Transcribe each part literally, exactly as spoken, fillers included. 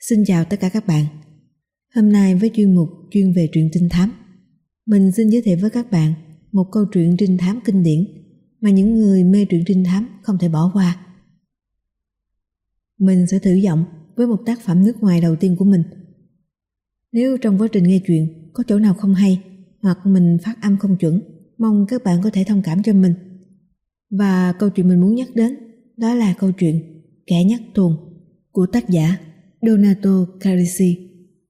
Xin chào tất cả các bạn. Hôm nay với chuyên mục chuyên về truyện trinh thám, mình xin giới thiệu với các bạn một câu chuyện trinh thám kinh điển mà những người mê truyện trinh thám không thể bỏ qua. Mình sẽ thử giọng với một tác phẩm nước ngoài đầu tiên của mình. Nếu trong quá trình nghe chuyện có chỗ nào không hay hoặc mình phát âm không chuẩn, mong các bạn có thể thông cảm cho mình. Và câu chuyện mình muốn nhắc đến đó là câu chuyện Kẻ nhắc tuồng của tác giả Donato Carrisi.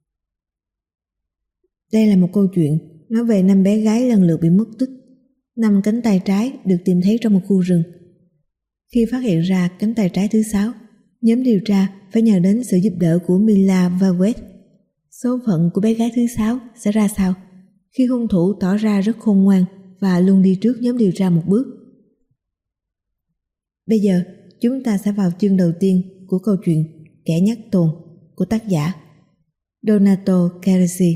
Đây là một câu chuyện nói về năm bé gái lần lượt bị mất tích. Năm cánh tay trái được tìm thấy trong một khu rừng. Khi phát hiện ra cánh tay trái thứ sáu, nhóm điều tra phải nhờ đến sự giúp đỡ của Mila và Wes. Số phận của bé gái thứ sáu sẽ ra sao khi hung thủ tỏ ra rất khôn ngoan và luôn đi trước nhóm điều tra một bước? Bây giờ chúng ta sẽ vào chương đầu tiên của câu chuyện Kẻ nhắc tuồng của tác giả Donato Carrisi.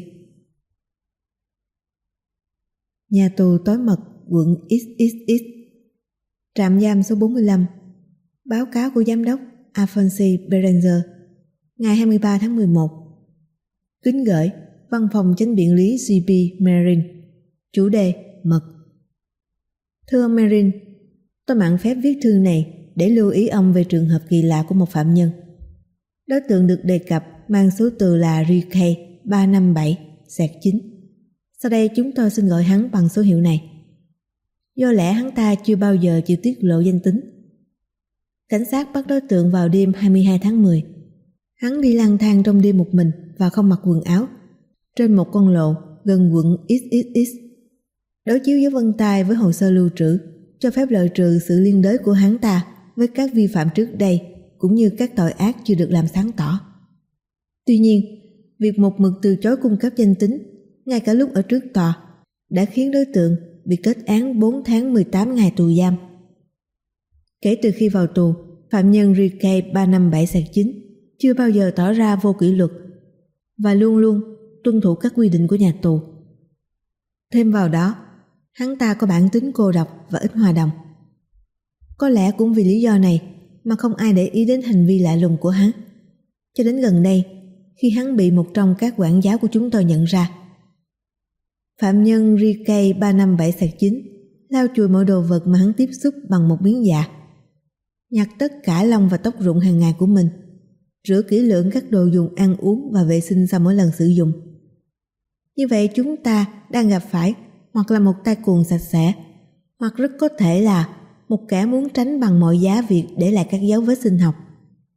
Nhà tù tối mật quận ích ích ích, trạm giam số bốn mươi lăm. Báo cáo của giám đốc Alphonse Berenzer, ngày hai mươi ba tháng mười một. Kính gửi văn phòng chánh biện lý giê pê Marin. Chủ đề mật. Thưa ông Marin, tôi mạn phép viết thư này để lưu ý ông về trường hợp kỳ lạ của một phạm nhân. Đối tượng được đề cập mang số từ là Ricky ba năm bảy chín. Sau đây chúng tôi xin gọi hắn bằng số hiệu này. Do lẽ hắn ta chưa bao giờ chịu tiết lộ danh tính. Cảnh sát bắt đối tượng vào đêm hai mươi hai tháng mười. Hắn đi lang thang trong đêm một mình và không mặc quần áo trên một con lộ gần quận ích ích ích. Đối chiếu dấu vân tay với hồ sơ lưu trữ cho phép loại trừ sự liên đới của hắn ta với các vi phạm trước đây cũng như các tội ác chưa được làm sáng tỏ. Tuy nhiên, việc một mực từ chối cung cấp danh tính ngay cả lúc ở trước tòa đã khiến đối tượng bị kết án bốn tháng mười tám ngày tù giam. Kể từ khi vào tù, phạm nhân Ricky ba năm bảy chín chưa bao giờ tỏ ra vô kỷ luật và luôn luôn tuân thủ các quy định của nhà tù. Thêm vào đó, hắn ta có bản tính cô độc và ít hòa đồng. Có lẽ cũng vì lý do này mà không ai để ý đến hành vi lạ lùng của hắn. Cho đến gần đây, khi hắn bị một trong các quản giáo của chúng tôi nhận ra. Phạm nhân Ricky ba năm bảy chín lau chùi mọi đồ vật mà hắn tiếp xúc bằng một miếng dạ, nhặt tất cả lông và tóc rụng hàng ngày của mình, rửa kỹ lưỡng các đồ dùng ăn uống và vệ sinh sau mỗi lần sử dụng. Như vậy chúng ta đang gặp phải hoặc là một tay cuồng sạch sẽ, hoặc rất có thể là một kẻ muốn tránh bằng mọi giá việc để lại các dấu vết sinh học.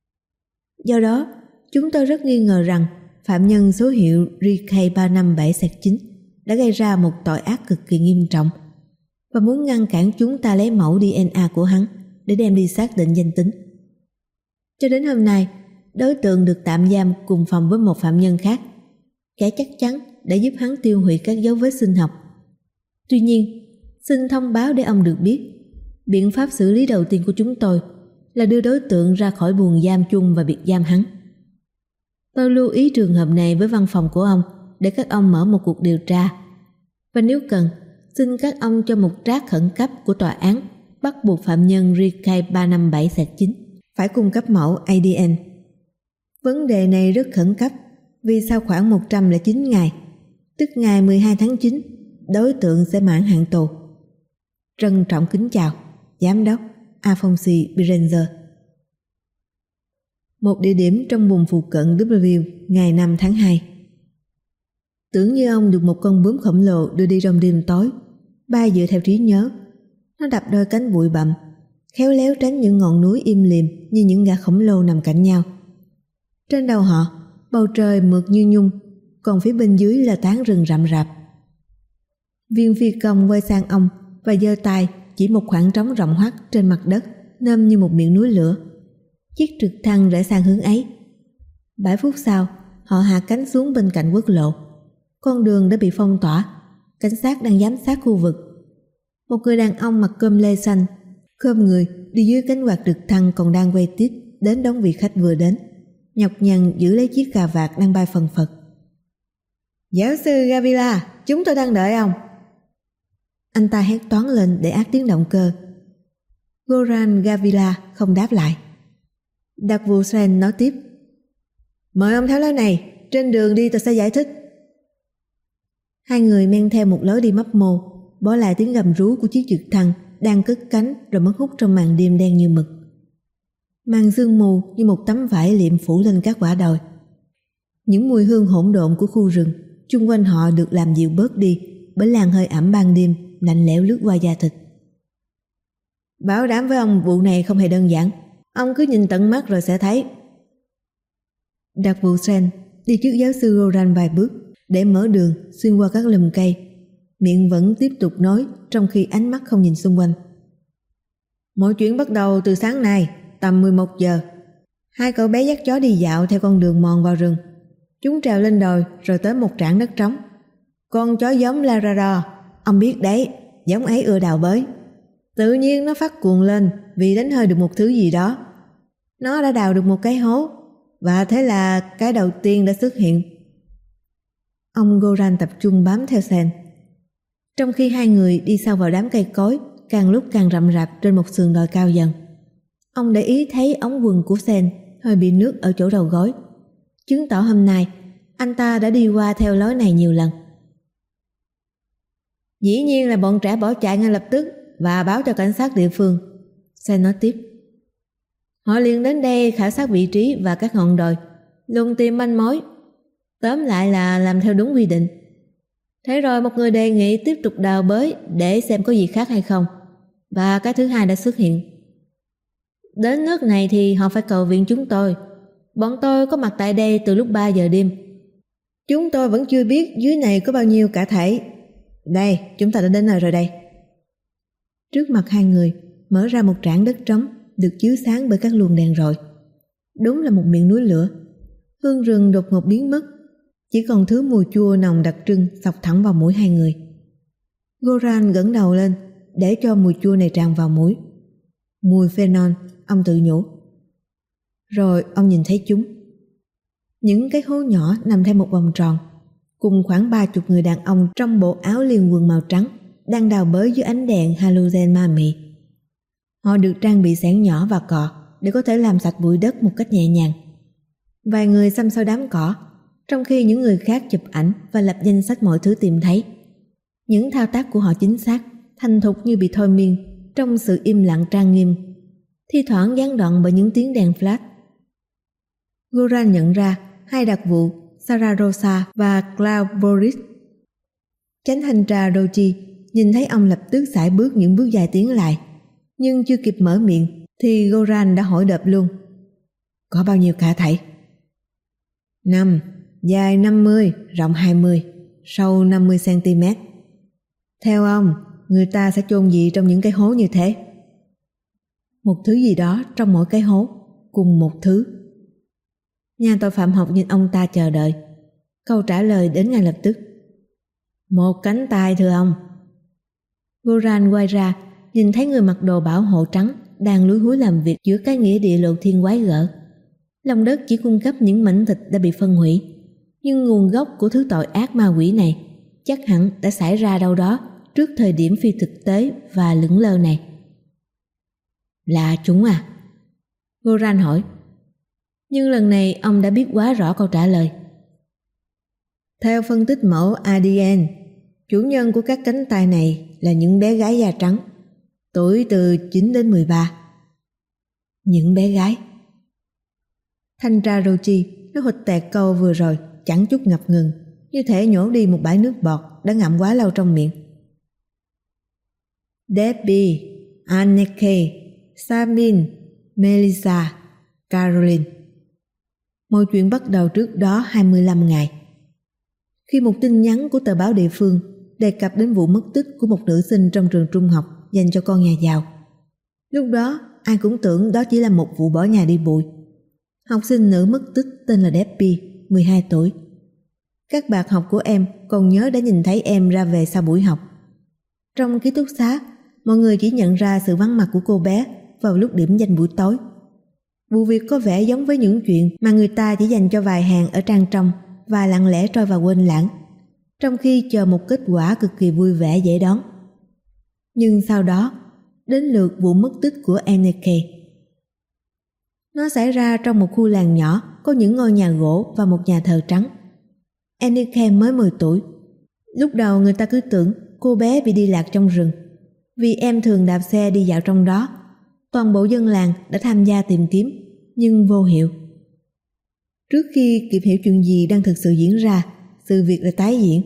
Do đó, chúng tôi rất nghi ngờ rằng phạm nhân số hiệu Ricky ba năm bảy chín đã gây ra một tội ác cực kỳ nghiêm trọng và muốn ngăn cản chúng ta lấy mẫu đê en a của hắn để đem đi xác định danh tính. Cho đến hôm nay, đối tượng được tạm giam cùng phòng với một phạm nhân khác, kẻ chắc chắn đã giúp hắn tiêu hủy các dấu vết sinh học. Tuy nhiên, xin thông báo để ông được biết, biện pháp xử lý đầu tiên của chúng tôi là đưa đối tượng ra khỏi buồng giam chung và biệt giam hắn. Tôi lưu ý trường hợp này với văn phòng của ông để các ông mở một cuộc điều tra. Và nếu cần, xin các ông cho một trác khẩn cấp của tòa án bắt buộc phạm nhân Ricky ba năm bảy chín phải cung cấp mẫu a đê en. Vấn đề này rất khẩn cấp vì sau khoảng một trăm lẻ chín ngày, tức ngày mười hai tháng chín, đối tượng sẽ mãn hạn tù. Trân trọng kính chào, Giám đốc Alphonse Berenzer. Một địa điểm trong vùng phụ cận W ngày năm tháng hai. Tưởng như ông được một con bướm khổng lồ đưa đi trong đêm tối, bay dựa theo trí nhớ. Nó đập đôi cánh bụi bặm, khéo léo tránh những ngọn núi im lìm như những gã khổng lồ nằm cạnh nhau. Trên đầu họ, bầu trời mượt như nhung, còn phía bên dưới là tán rừng rậm rạp. Viên phi công quay sang ông và giơ tay chỉ một khoảng trống rộng hoắt trên mặt đất, nôm như một miệng núi lửa. Chiếc trực thăng rẽ sang hướng ấy. Bảy phút sau, họ hạ cánh xuống bên cạnh quốc lộ. Con đường đã bị phong tỏa, cảnh sát đang giám sát khu vực. Một người đàn ông mặc cơm lê xanh, khom người đi dưới cánh quạt trực thăng còn đang quay tít đến đón vị khách vừa đến, nhọc nhằn giữ lấy chiếc cà vạt đang bay phần phật. Giáo sư Gavila, chúng tôi đang đợi ông. Anh ta hét toáng lên để át tiếng động cơ. Goran Gavila không đáp lại. Davutsen nói tiếp. Mời ông theo lối này, trên đường đi tôi sẽ giải thích. Hai người men theo một lối đi mấp mô, bỏ lại tiếng gầm rú của chiếc trực thăng đang cất cánh rồi mất hút trong màn đêm đen như mực. Màn sương mù như một tấm vải liệm phủ lên các quả đồi. Những mùi hương hỗn độn của khu rừng chung quanh họ được làm dịu bớt đi bởi làn hơi ẩm ban đêm lạnh lẽo lướt qua da thịt. Bảo đảm với ông vụ này không hề đơn giản, ông cứ nhìn tận mắt rồi sẽ thấy. Đặc vụ Sen đi trước giáo sư Goran vài bước để mở đường xuyên qua các lùm cây, miệng vẫn tiếp tục nói trong khi ánh mắt không nhìn xung quanh. Mọi chuyện bắt đầu từ sáng nay tầm mười một giờ. Hai cậu bé dắt chó đi dạo theo con đường mòn vào rừng. Chúng trèo lên đồi rồi tới một trảng đất trống. Con chó giống Labrador, ông biết đấy, giống ấy ưa đào bới. Tự nhiên nó phát cuồng lên vì đánh hơi được một thứ gì đó. Nó đã đào được một cái hố, và thế là cái đầu tiên đã xuất hiện. Ông Goran tập trung bám theo Sen, trong khi hai người đi sâu vào đám cây cối càng lúc càng rậm rạp trên một sườn đồi cao dần. Ông để ý thấy ống quần của Sen hơi bị nước ở chỗ đầu gối, chứng tỏ hôm nay anh ta đã đi qua theo lối này nhiều lần. Dĩ nhiên là bọn trẻ bỏ chạy ngay lập tức và báo cho cảnh sát địa phương, Sen nói tiếp. Họ liền đến đây khảo sát vị trí và các ngọn đồi, luôn tìm manh mối. Tóm lại là làm theo đúng quy định. Thế rồi một người đề nghị tiếp tục đào bới để xem có gì khác hay không, và cái thứ hai đã xuất hiện. Đến nước này thì họ phải cầu viện chúng tôi. Bọn tôi có mặt tại đây từ lúc ba giờ đêm. Chúng tôi vẫn chưa biết dưới này có bao nhiêu cả thảy. Đây, chúng ta đã đến nơi rồi đây. Trước mặt hai người mở ra một trảng đất trống được chiếu sáng bởi các luồng đèn rọi. Đúng là một miệng núi lửa. Hương rừng đột ngột biến mất, chỉ còn thứ mùi chua nồng đặc trưng xộc thẳng vào mũi hai người. Goran ngẩng đầu lên để cho mùi chua này tràn vào mũi. Mùi phenol, ông tự nhủ. Rồi ông nhìn thấy chúng. Những cái hố nhỏ nằm theo một vòng tròn, cùng khoảng ba chục người đàn ông trong bộ áo liền quần màu trắng đang đào bới dưới ánh đèn halogen ma mị. Họ được trang bị xẻng nhỏ và cọ để có thể làm sạch bụi đất một cách nhẹ nhàng. Vài người xăm soi đám cỏ, trong khi những người khác chụp ảnh và lập danh sách mọi thứ tìm thấy. Những thao tác của họ chính xác, thành thục như bị thôi miên trong sự im lặng trang nghiêm, thi thoảng gián đoạn bởi những tiếng đèn flash. Goran nhận ra hai đặc vụ Sarah Rosa và Klaus Boris. Chánh thanh tra Rochi nhìn thấy ông lập tức sải bước những bước dài tiến lại, nhưng chưa kịp mở miệng thì Goran đã hỏi đợp luôn. Có bao nhiêu cả thảy? Năm, dài năm mươi, rộng hai mươi, sâu năm mươi xăng-ti-mét. Theo ông, người ta sẽ chôn gì trong những cái hố như thế? Một thứ gì đó trong mỗi cái hố, cùng một thứ. Nhà tội phạm học nhìn ông ta chờ đợi. Câu trả lời đến ngay lập tức. Một cánh tay thưa ông. Goran quay ra, nhìn thấy người mặc đồ bảo hộ trắng đang lúi húi làm việc giữa cái nghĩa địa lộ thiên quái gở. Lòng đất chỉ cung cấp những mảnh thịt đã bị phân hủy, nhưng nguồn gốc của thứ tội ác ma quỷ này chắc hẳn đã xảy ra đâu đó trước thời điểm phi thực tế và lững lơ này. Là chúng à? Goran hỏi. Nhưng lần này ông đã biết quá rõ câu trả lời. Theo phân tích mẫu a đê en, chủ nhân của các cánh tay này là những bé gái da trắng, tuổi từ chín đến mười ba. Những bé gái. Thanh tra Rochi nó hụt tẹt câu vừa rồi chẳng chút ngập ngừng, như thể nhổ đi một bãi nước bọt đã ngậm quá lâu trong miệng. Debbie, Anneke, Sabine, Melissa, Caroline. Mọi chuyện bắt đầu trước đó hai mươi lăm ngày. Khi một tin nhắn của tờ báo địa phương đề cập đến vụ mất tích của một nữ sinh trong trường trung học dành cho con nhà giàu. Lúc đó ai cũng tưởng đó chỉ là một vụ bỏ nhà đi bụi. Học sinh nữ mất tích tên là Debbie, mười hai tuổi. Các bạn học của em còn nhớ đã nhìn thấy em ra về sau buổi học. Trong ký túc xá, mọi người chỉ nhận ra sự vắng mặt của cô bé vào lúc điểm danh buổi tối. Vụ việc có vẻ giống với những chuyện mà người ta chỉ dành cho vài hàng ở trang trong và lặng lẽ trôi vào quên lãng, trong khi chờ một kết quả cực kỳ vui vẻ dễ đón. Nhưng sau đó, đến lượt vụ mất tích của Anneke. Nó xảy ra trong một khu làng nhỏ có những ngôi nhà gỗ và một nhà thờ trắng. Annika mới mười tuổi. Lúc đầu người ta cứ tưởng cô bé bị đi lạc trong rừng, vì em thường đạp xe đi dạo trong đó. Toàn bộ dân làng đã tham gia tìm kiếm, nhưng vô hiệu. Trước khi kịp hiểu chuyện gì đang thực sự diễn ra, sự việc đã tái diễn.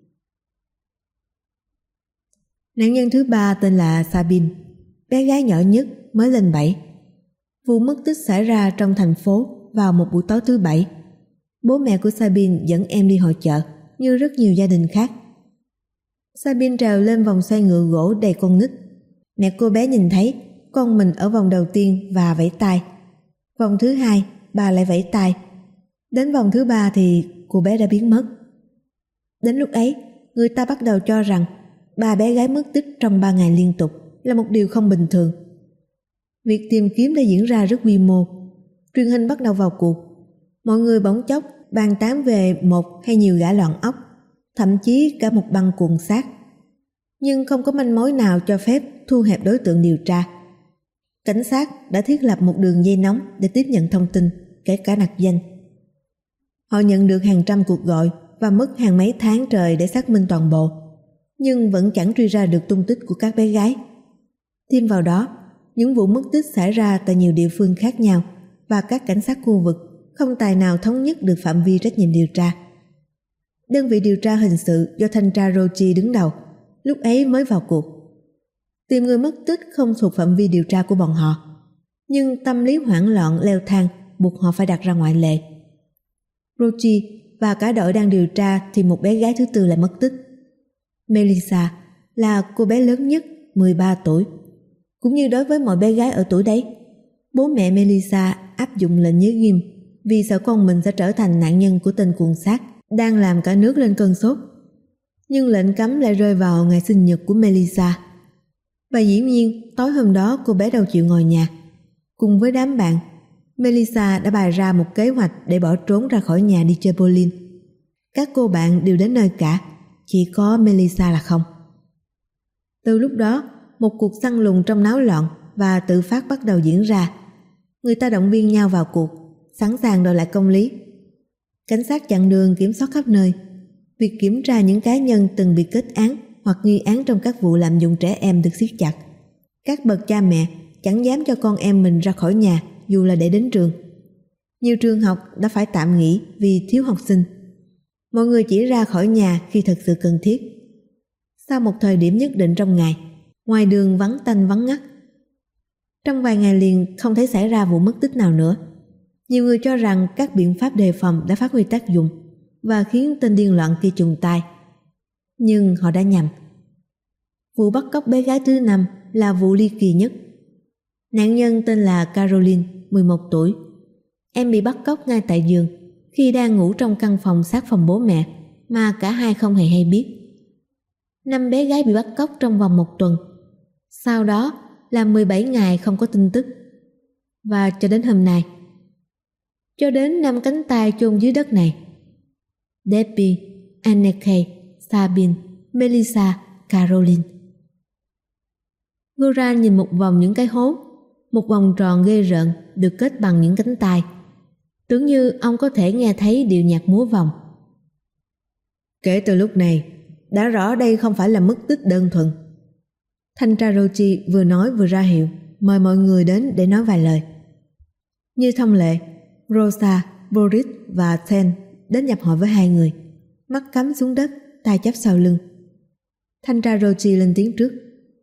Nạn nhân thứ ba tên là Sabine, bé gái nhỏ nhất mới lên bảy. Vụ mất tích xảy ra trong thành phố vào một buổi tối thứ bảy. Bố mẹ của Sabine dẫn em đi hội chợ như rất nhiều gia đình khác. Sabine trèo lên vòng xoay ngựa gỗ đầy con nít. Mẹ cô bé nhìn thấy con mình ở vòng đầu tiên và vẫy tay. Vòng thứ hai, bà lại vẫy tay. Đến vòng thứ ba thì cô bé đã biến mất. Đến lúc ấy, người ta bắt đầu cho rằng ba bé gái mất tích trong ba ngày liên tục là một điều không bình thường. Việc tìm kiếm đã diễn ra rất quy mô. Truyền hình bắt đầu vào cuộc. Mọi người bỗng chốc bàn tán về một hay nhiều gã loạn óc, thậm chí cả một băng cuồng sát. Nhưng không có manh mối nào cho phép thu hẹp đối tượng điều tra. Cảnh sát đã thiết lập một đường dây nóng để tiếp nhận thông tin, kể cả nặc danh. Họ nhận được hàng trăm cuộc gọi và mất hàng mấy tháng trời để xác minh toàn bộ, nhưng vẫn chẳng truy ra được tung tích của các bé gái. Thêm vào đó, những vụ mất tích xảy ra tại nhiều địa phương khác nhau và các cảnh sát khu vực không tài nào thống nhất được phạm vi trách nhiệm điều tra. Đơn vị điều tra hình sự do thanh tra Rochi đứng đầu lúc ấy mới vào cuộc. Tìm người mất tích không thuộc phạm vi điều tra của bọn họ, nhưng tâm lý hoảng loạn leo thang buộc họ phải đặt ra ngoại lệ. Rochi và cả đội đang điều tra thì một bé gái thứ tư lại mất tích. Melissa là cô bé lớn nhất, mười ba tuổi. Cũng như đối với mọi bé gái ở tuổi đấy, bố mẹ Melissa áp dụng lệnh giới nghiêm vì sợ con mình sẽ trở thành nạn nhân của tên cuồng sát đang làm cả nước lên cơn sốt. Nhưng lệnh cấm lại rơi vào ngày sinh nhật của Melissa. Và dĩ nhiên tối hôm đó cô bé đâu chịu ngồi nhà. Cùng với đám bạn, Melissa đã bày ra một kế hoạch để bỏ trốn ra khỏi nhà đi chơi bowling. Các cô bạn đều đến nơi cả, chỉ có Melissa là không. Từ lúc đó, một cuộc săn lùng trong náo loạn và tự phát bắt đầu diễn ra. Người ta động viên nhau vào cuộc, sẵn sàng đòi lại công lý. Cảnh sát chặn đường kiểm soát khắp nơi. Việc kiểm tra những cá nhân từng bị kết án hoặc nghi án trong các vụ lạm dụng trẻ em được siết chặt. Các bậc cha mẹ chẳng dám cho con em mình ra khỏi nhà dù là để đến trường. Nhiều trường học đã phải tạm nghỉ vì thiếu học sinh. Mọi người chỉ ra khỏi nhà khi thật sự cần thiết. Sau một thời điểm nhất định trong ngày, ngoài đường vắng tanh vắng ngắt. Trong vài ngày liền không thấy xảy ra vụ mất tích nào nữa. Nhiều người cho rằng các biện pháp đề phòng đã phát huy tác dụng và khiến tên điên loạn kia chùng tay. Nhưng họ đã nhầm. Vụ bắt cóc bé gái thứ năm là vụ ly kỳ nhất. Nạn nhân tên là Caroline, mười một tuổi. Em bị bắt cóc ngay tại giường khi đang ngủ trong căn phòng sát phòng bố mẹ mà cả hai không hề hay biết. Năm bé gái bị bắt cóc trong vòng một tuần. Sau đó là mười bảy ngày không có tin tức. Và cho đến hôm nay, cho đến năm cánh tay chôn dưới đất này, Debbie, Anneke, Sabine, Melissa, Caroline. Goran nhìn một vòng những cái hố, một vòng tròn ghê rợn được kết bằng những cánh tay. Tưởng như ông có thể nghe thấy điệu nhạc múa vòng. Kể từ lúc này, đã rõ đây không phải là mất tích đơn thuần. Thanh tra Rochi vừa nói vừa ra hiệu mời mọi người đến để nói vài lời. Như thông lệ, Rosa, Boris và Ten đến nhập hội với hai người, mắt cắm xuống đất, tay chắp sau lưng. Thanh tra Rochi lên tiếng trước.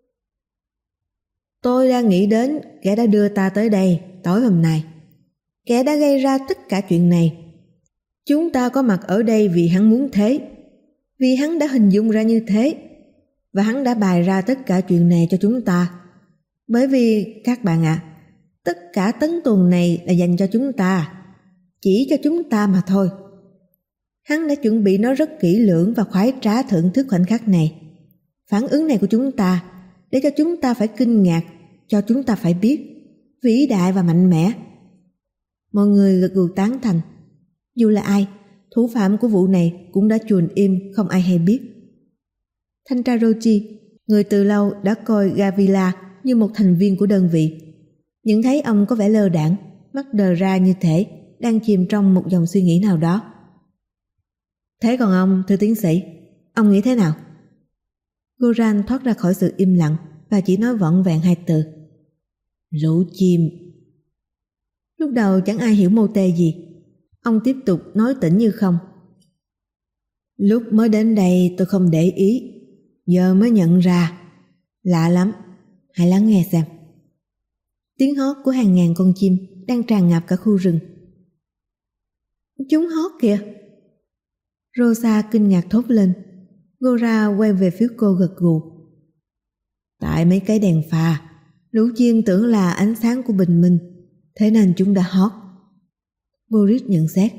Tôi đang nghĩ đến kẻ đã đưa ta tới đây tối hôm nay. Kẻ đã gây ra tất cả chuyện này. Chúng ta có mặt ở đây vì hắn muốn thế, vì hắn đã hình dung ra như thế, và hắn đã bày ra tất cả chuyện này cho chúng ta. Bởi vì các bạn ạ, à, tất cả tấn tuồng này là dành cho chúng ta, chỉ cho chúng ta mà thôi. Hắn đã chuẩn bị nó rất kỹ lưỡng và khoái trá thưởng thức khoảnh khắc này, phản ứng này của chúng ta, để cho chúng ta phải kinh ngạc, cho chúng ta phải biết, vĩ đại và mạnh mẽ. Mọi người gật gù tán thành. Dù là ai, thủ phạm của vụ này cũng đã chuồn im, không ai hay biết. Thanh tra Rochi, người từ lâu đã coi Gavila như một thành viên của đơn vị, nhận thấy ông có vẻ lơ đãng, mắt đờ ra như thể đang chìm trong một dòng suy nghĩ nào đó. Thế còn ông, thưa tiến sĩ, ông nghĩ thế nào? Goran thoát ra khỏi sự im lặng và chỉ nói vỏn vẹn hai từ: lũ chim. Lúc đầu chẳng ai hiểu mô tê gì. Ông tiếp tục nói tĩnh như không. Lúc mới đến đây tôi không để ý, giờ mới nhận ra. Lạ lắm, hãy lắng nghe xem. Tiếng hót của hàng ngàn con chim đang tràn ngập cả khu rừng. Chúng hót kìa! Rosa kinh ngạc thốt lên. Gora quay về phía cô gật gù. Tại mấy cái đèn pha, lũ chim tưởng là ánh sáng của bình minh, thế nên chúng đã hót. Boris nhận xét.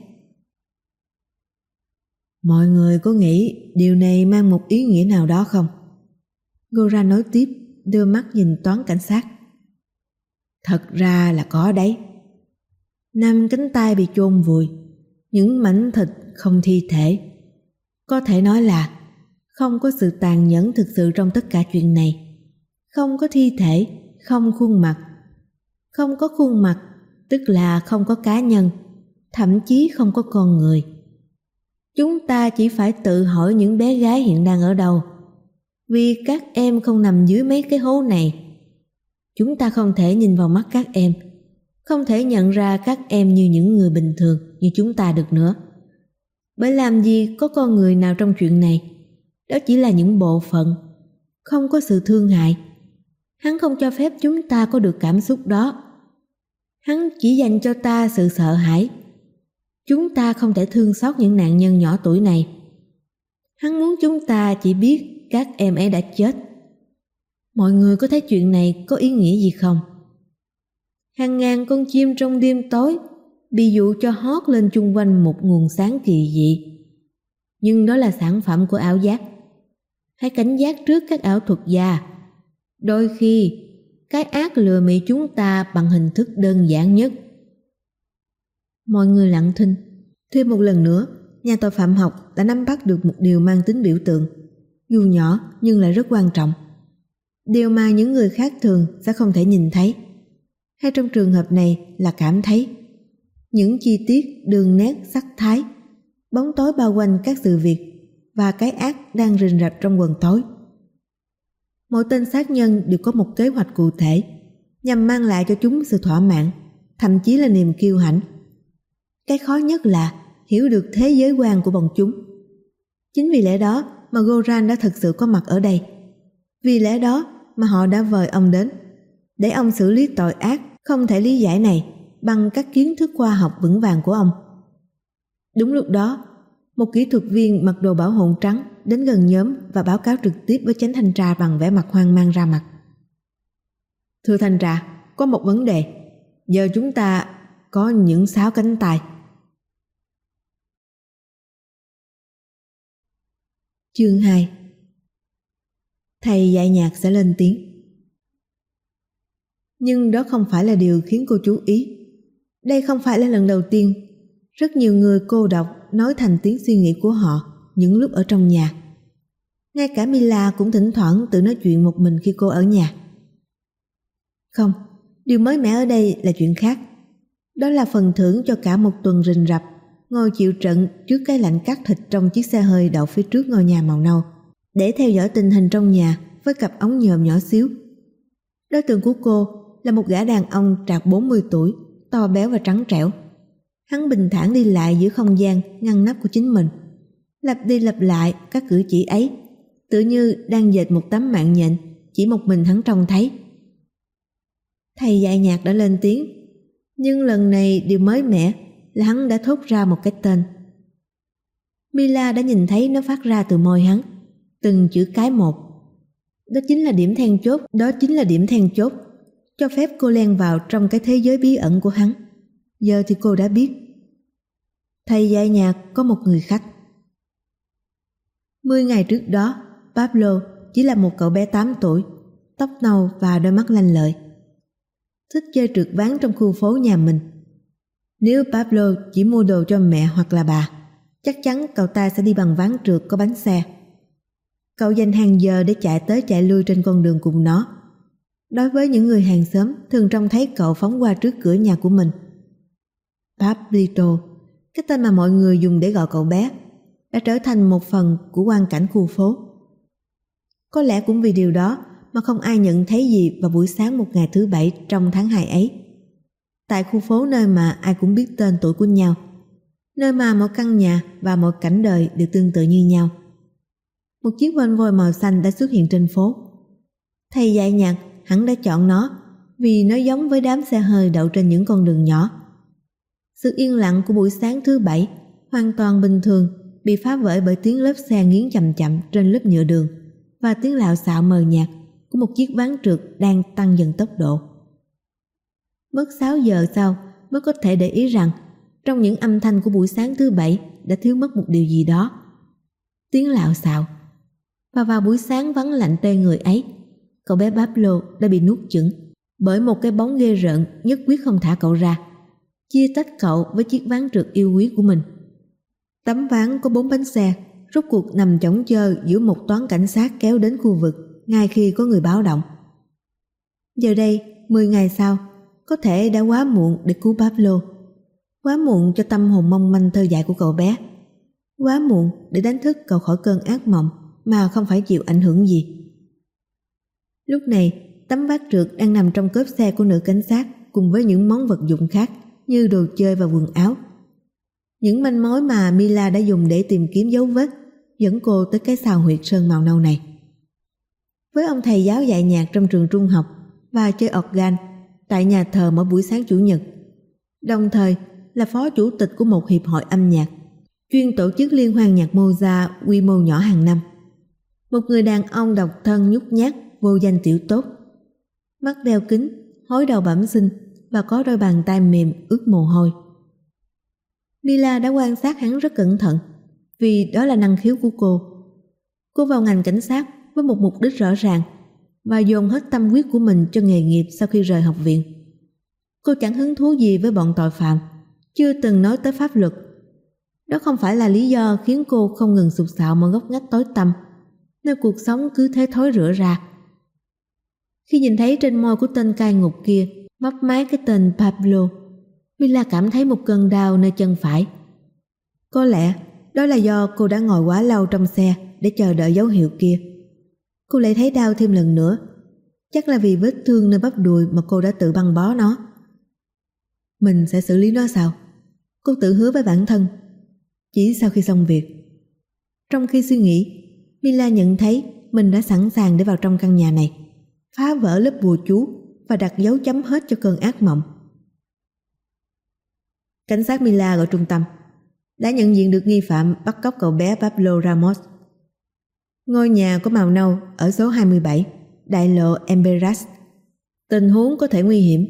Mọi người có nghĩ điều này mang một ý nghĩa nào đó không? Gora nói tiếp, đưa mắt nhìn toán cảnh sát. Thật ra là có đấy. Năm cánh tay bị chôn vùi, những mảnh thịt không thi thể. Có thể nói là không có sự tàn nhẫn thực sự trong tất cả chuyện này. Không có thi thể, không khuôn mặt. Không có khuôn mặt, tức là không có cá nhân, thậm chí không có con người. Chúng ta chỉ phải tự hỏi những bé gái hiện đang ở đâu, vì các em không nằm dưới mấy cái hố này. Chúng ta không thể nhìn vào mắt các em, không thể nhận ra các em như những người bình thường như chúng ta được nữa. Bởi làm gì có con người nào trong chuyện này? Đó chỉ là những bộ phận, không có sự thương hại. Hắn không cho phép chúng ta có được cảm xúc đó. Hắn chỉ dành cho ta sự sợ hãi. Chúng ta không thể thương xót những nạn nhân nhỏ tuổi này. Hắn muốn chúng ta chỉ biết các em ấy đã chết. Mọi người có thấy chuyện này có ý nghĩa gì không? Hàng ngàn con chim trong đêm tối bị dụ cho hót lên chung quanh một nguồn sáng kỳ dị. Nhưng đó là sản phẩm của ảo giác. Hãy cảnh giác trước các ảo thuật gia. Đôi khi, cái ác lừa mị chúng ta bằng hình thức đơn giản nhất. Mọi người lặng thinh. Thêm một lần nữa, nhà tội phạm học đã nắm bắt được một điều mang tính biểu tượng, dù nhỏ nhưng lại rất quan trọng. Điều mà những người khác thường sẽ không thể nhìn thấy, hay trong trường hợp này là cảm thấy. Những chi tiết, đường nét, sắc thái, bóng tối bao quanh các sự việc và cái ác đang rình rập trong quần tối. Mỗi tên sát nhân đều có một kế hoạch cụ thể nhằm mang lại cho chúng sự thỏa mãn, thậm chí là niềm kiêu hãnh. Cái khó nhất là hiểu được thế giới quan của bọn chúng. Chính vì lẽ đó mà Goran đã thực sự có mặt ở đây. Vì lẽ đó mà họ đã vời ông đến, để ông xử lý tội ác không thể lý giải này bằng các kiến thức khoa học vững vàng của ông. Đúng lúc đó, một kỹ thuật viên mặc đồ bảo hộ trắng đến gần nhóm và báo cáo trực tiếp với chánh thanh tra bằng vẻ mặt hoang mang ra mặt. Thưa thanh tra, có một vấn đề. Giờ chúng ta có những sáu cánh tay. Chương hai. Thầy dạy nhạc sẽ lên tiếng. Nhưng đó không phải là điều khiến cô chú ý. Đây không phải là lần đầu tiên rất nhiều người cô độc nói thành tiếng suy nghĩ của họ những lúc ở trong nhà. Ngay cả Mila cũng thỉnh thoảng tự nói chuyện một mình khi cô ở nhà. Không, điều mới mẻ ở đây là chuyện khác. Đó là phần thưởng cho cả một tuần rình rập ngồi chịu trận trước cái lạnh cắt thịt trong chiếc xe hơi đậu phía trước ngôi nhà màu nâu, để theo dõi tình hình trong nhà với cặp ống nhòm nhỏ xíu. Đối tượng của cô là một gã đàn ông trạc bốn mươi tuổi, to béo và trắng trẻo. Hắn bình thản đi lại giữa không gian ngăn nắp của chính mình, lặp đi lặp lại các cử chỉ ấy, tự như đang dệt một tấm mạng nhện chỉ một mình hắn trông thấy. Thầy dạy nhạc đã lên tiếng, nhưng lần này điều mới mẻ là hắn đã thốt ra một cái tên. Mila đã nhìn thấy nó phát ra từ môi hắn, từng chữ cái một. Đó chính là điểm then chốt, đó chính là điểm then chốt cho phép cô len vào trong cái thế giới bí ẩn của hắn. Giờ thì cô đã biết. Thầy dạy nhạc có một người khách. Mười ngày trước đó, Pablo chỉ là một cậu bé tám tuổi, tóc nâu và đôi mắt lanh lợi, thích chơi trượt ván trong khu phố nhà mình. Nếu Pablo chỉ mua đồ cho mẹ hoặc là bà, chắc chắn cậu ta sẽ đi bằng ván trượt có bánh xe. Cậu dành hàng giờ để chạy tới chạy lui trên con đường cùng nó. Đối với những người hàng xóm thường trông thấy cậu phóng qua trước cửa nhà của mình, Pablito, cái tên mà mọi người dùng để gọi cậu bé, đã trở thành một phần của quang cảnh khu phố. Có lẽ cũng vì điều đó mà không ai nhận thấy gì vào buổi sáng một ngày thứ bảy trong tháng hai ấy. Tại khu phố nơi mà ai cũng biết tên tuổi của nhau, nơi mà mỗi căn nhà và mỗi cảnh đời đều tương tự như nhau, một chiếc Volvo màu xanh đã xuất hiện trên phố. Thầy dạy nhạc hẳn đã chọn nó vì nó giống với đám xe hơi đậu trên những con đường nhỏ. Sự yên lặng của buổi sáng thứ bảy hoàn toàn bình thường bị phá vỡ bởi tiếng lớp xe nghiến chậm chậm trên lớp nhựa đường và tiếng lạo xạo mờ nhạt của một chiếc ván trượt đang tăng dần tốc độ. Mất sáu giờ sau mới có thể để ý rằng trong những âm thanh của buổi sáng thứ bảy đã thiếu mất một điều gì đó. Tiếng lạo xạo. Và vào buổi sáng vắng lạnh tê người ấy, cậu bé Pablo đã bị nuốt chửng bởi một cái bóng ghê rợn nhất quyết không thả cậu ra, chia tách cậu với chiếc ván trượt yêu quý của mình. Tấm ván có bốn bánh xe rốt cuộc nằm chõng chơ giữa một toán cảnh sát kéo đến khu vực ngay khi có người báo động. Giờ đây, mười ngày sau, có thể đã quá muộn để cứu Pablo, quá muộn cho tâm hồn mong manh thơ dại của cậu bé, quá muộn để đánh thức cậu khỏi cơn ác mộng mà không phải chịu ảnh hưởng gì. Lúc này, tấm ván trượt đang nằm trong cốp xe của nữ cảnh sát cùng với những món vật dụng khác như đồ chơi và quần áo. Những manh mối mà Mila đã dùng để tìm kiếm dấu vết dẫn cô tới cái sào huyệt sơn màu nâu này. Với ông thầy giáo dạy nhạc trong trường trung học và chơi organ tại nhà thờ mỗi buổi sáng chủ nhật, đồng thời là phó chủ tịch của một hiệp hội âm nhạc chuyên tổ chức liên hoan nhạc Mozart quy mô nhỏ hàng năm. Một người đàn ông độc thân nhút nhát, vô danh tiểu tốt, mắt đeo kính, hối đầu bẩm sinh và có đôi bàn tay mềm ướt mồ hôi. Mila đã quan sát hắn rất cẩn thận vì đó là năng khiếu của cô. Cô vào ngành cảnh sát với một mục đích rõ ràng và dồn hết tâm huyết của mình cho nghề nghiệp sau khi rời học viện. Cô chẳng hứng thú gì với bọn tội phạm, chưa từng nói tới pháp luật. Đó không phải là lý do khiến cô không ngừng sục sạo một góc ngách tối tăm nơi cuộc sống cứ thế thối rữa ra. Khi nhìn thấy trên môi của tên cai ngục kia mấp máy cái tên Pablo, Mila cảm thấy một cơn đau nơi chân phải. Có lẽ đó là do cô đã ngồi quá lâu trong xe để chờ đợi dấu hiệu kia. Cô lại thấy đau thêm lần nữa, chắc là vì vết thương nơi bắp đùi mà cô đã tự băng bó nó. Mình sẽ xử lý nó sao? Cô tự hứa với bản thân, chỉ sau khi xong việc. Trong khi suy nghĩ, Mila nhận thấy mình đã sẵn sàng để vào trong căn nhà này, phá vỡ lớp bùa chú và đặt dấu chấm hết cho cơn ác mộng. Cảnh sát Mila gọi trung tâm đã nhận diện được nghi phạm bắt cóc cậu bé Pablo Ramos. Ngôi nhà có màu nâu ở số hai mươi bảy, đại lộ Emberas. Tình huống có thể nguy hiểm.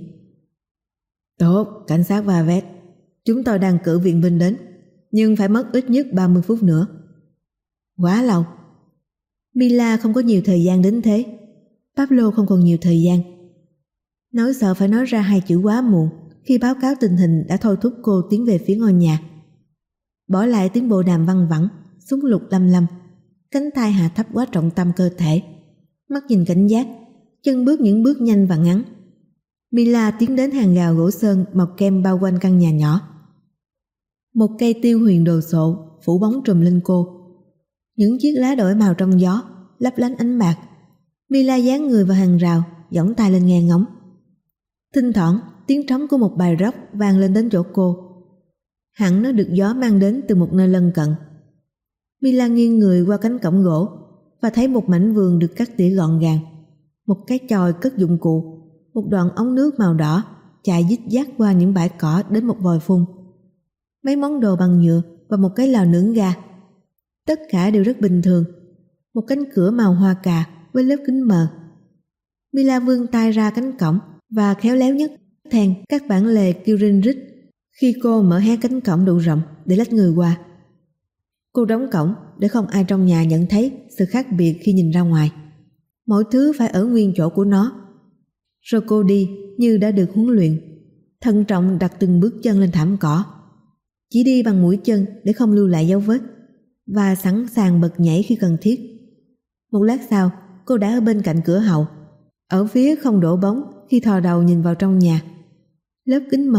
Tốt, cảnh sát Vavet. Chúng tôi đang cử viện binh đến, nhưng phải mất ít nhất ba mươi phút nữa. Quá lâu. Mila không có nhiều thời gian đến thế. Pablo không còn nhiều thời gian. Nỗi sợ phải nói ra hai chữ quá muộn khi báo cáo tình hình đã thôi thúc cô tiến về phía ngôi nhà. Bỏ lại tiếng bộ đàm văng vẳng, súng lục lăm lăm, cánh tay hạ thấp quá trọng tâm cơ thể, mắt nhìn cảnh giác, chân bước những bước nhanh và ngắn. Mila tiến đến hàng rào gỗ sơn mọc kem bao quanh căn nhà nhỏ. Một cây tiêu huyền đồ sộ phủ bóng trùm lên cô. Những chiếc lá đổi màu trong gió, lấp lánh ánh bạc. Mila dán người vào hàng rào, giỏng tai lên nghe ngóng. Thỉnh thoảng tiếng trống của một bài rock vang lên đến chỗ cô. Hẳn nó được gió mang đến từ một nơi lân cận. Mila nghiêng người qua cánh cổng gỗ và thấy một mảnh vườn được cắt tỉa gọn gàng. Một cái chòi cất dụng cụ, một đoạn ống nước màu đỏ chạy dít dắt qua những bãi cỏ đến một vòi phun, mấy món đồ bằng nhựa và một cái lò nướng gà. Tất cả đều rất bình thường. Một cánh cửa màu hoa cà với lớp kính mờ. Mila vươn tay ra cánh cổng và khéo léo nhất thèn các bản lề kêu rinh rít khi cô mở hé cánh cổng đủ rộng để lách người qua. Cô đóng cổng để không ai trong nhà nhận thấy sự khác biệt khi nhìn ra ngoài. Mỗi thứ phải ở nguyên chỗ của nó. Rồi cô đi như đã được huấn luyện, thận trọng đặt từng bước chân lên thảm cỏ, chỉ đi bằng mũi chân để không lưu lại dấu vết, và sẵn sàng bật nhảy khi cần thiết. Một lát sau, cô đã ở bên cạnh cửa hậu, ở phía không đổ bóng khi thò đầu nhìn vào trong nhà. Lớp kính mờ